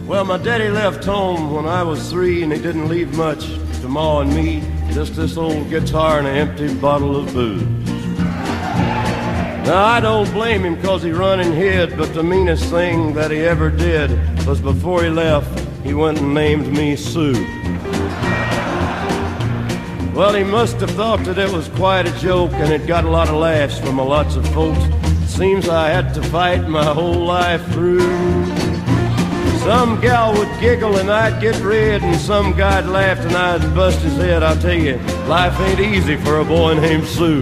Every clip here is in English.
Well, my daddy left home when I was 3, and he didn't leave much to Ma and me, just this old guitar and an empty bottle of booze. Now, I don't blame him 'cause he run and hid, but the meanest thing that he ever did was before he left, he went and named me Sue. Well, he must have thought that it was quite a joke, and it got a lot of laughs from lots of folks. It seems I had to fight my whole life through. Some gal would giggle and I'd get red, and some guy'd laugh and I'd bust his head. I'll tell you, life ain't easy for a boy named Sue.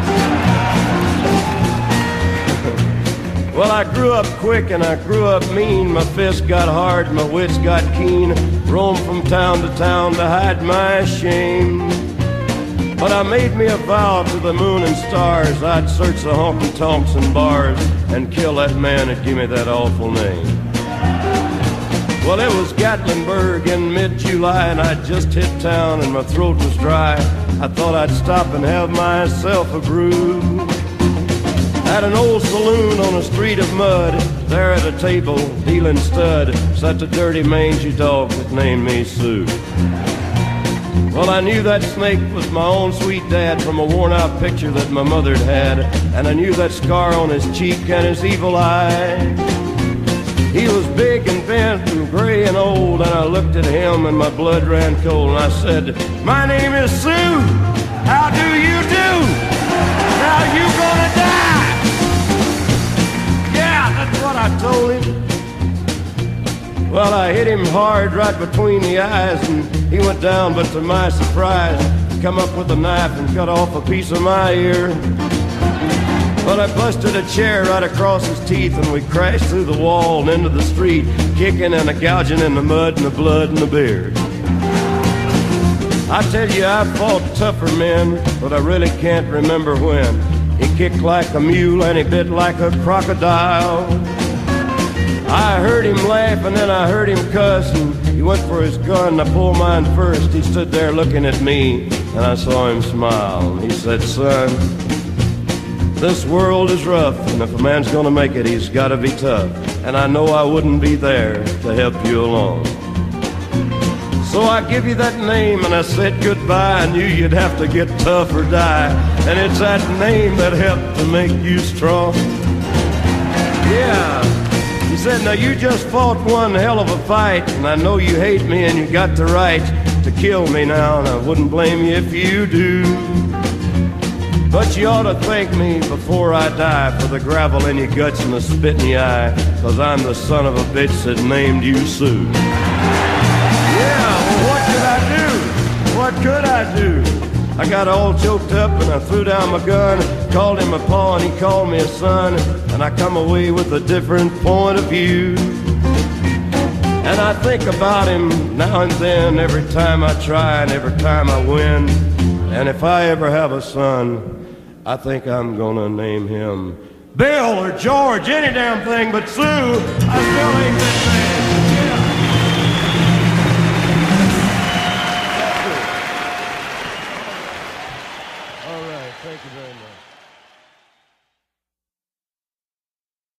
Well, I grew up quick and I grew up mean. My fists got hard, my wits got keen. Roamed from town to town to hide my shame. But I made me a vow to the moon and stars, I'd search the honky-tonks and bars and kill that man that gave me that awful name. Well, it was Gatlinburg in mid-July, and I'd just hit town and my throat was dry. I thought I'd stop and have myself a brew. At an old saloon on a street of mud, there at a table, dealing stud, sat the dirty mangy dog that named me Sue. Well, I knew that snake was my own sweet dad from a worn-out picture that my mother'd had, and I knew that scar on his cheek and his evil eye. He was big and bent and gray and old, and I looked at him and my blood ran cold, and I said, "My name is Sue. How do you do? Now you gonna die." Yeah, that's what I told him. Well, I hit him hard right between the eyes, and he went down, but to my surprise, he come up with a knife and cut off a piece of my ear. Well, I busted a chair right across his teeth, and we crashed through the wall and into the street, kicking and gouging in the mud and the blood and the beard. I tell you, I fought tougher men, but I really can't remember when. He kicked like a mule and he bit like a crocodile. I heard him laugh and then I heard him cuss, and he went for his gun. I pulled mine first. He stood there looking at me, and I saw him smile. He said, "Son, this world is rough, and if a man's gonna make it, he's gotta be tough. And I know I wouldn't be there to help you along. So I give you that name, and I said goodbye. I knew you'd have to get tough or die, and it's that name that helped to make you strong." Yeah. He said, "Now you just fought one hell of a fight, and I know you hate me and you got the right to kill me now, and I wouldn't blame you if you do. But you ought to thank me before I die for the gravel in your guts and the spit in your eye, 'cause I'm the son of a bitch that named you Sue." Yeah, well, what could I do? What could I do? I got all choked up and I threw down my gun, called him a pa and he called me a son, and I come away with a different point of view. And I think about him now and then, every time I try and every time I win. And if I ever have a son, I think I'm gonna name him Bill or George, any damn thing but Sue. I still ain't that man.